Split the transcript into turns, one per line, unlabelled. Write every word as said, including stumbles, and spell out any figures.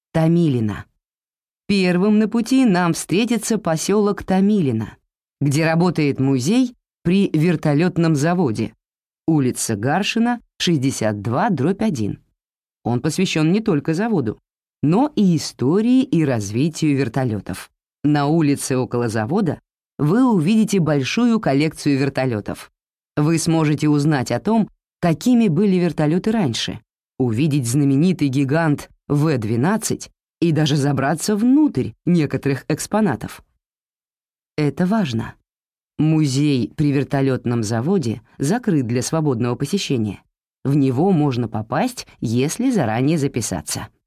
Томилино. Первым на пути нам встретится поселок Томилино, где работает музей при вертолетном заводе, улица Гаршина, шестьдесят два, дробь один. Он посвящен не только заводу, но и истории и развитию вертолетов. На улице около завода вы увидите большую коллекцию вертолетов. Вы сможете узнать о том, какими были вертолеты раньше, увидеть знаменитый гигант вэ двенадцать и даже забраться внутрь некоторых экспонатов. Это важно. Музей при вертолетном заводе закрыт для свободного посещения. В него можно попасть, если заранее записаться.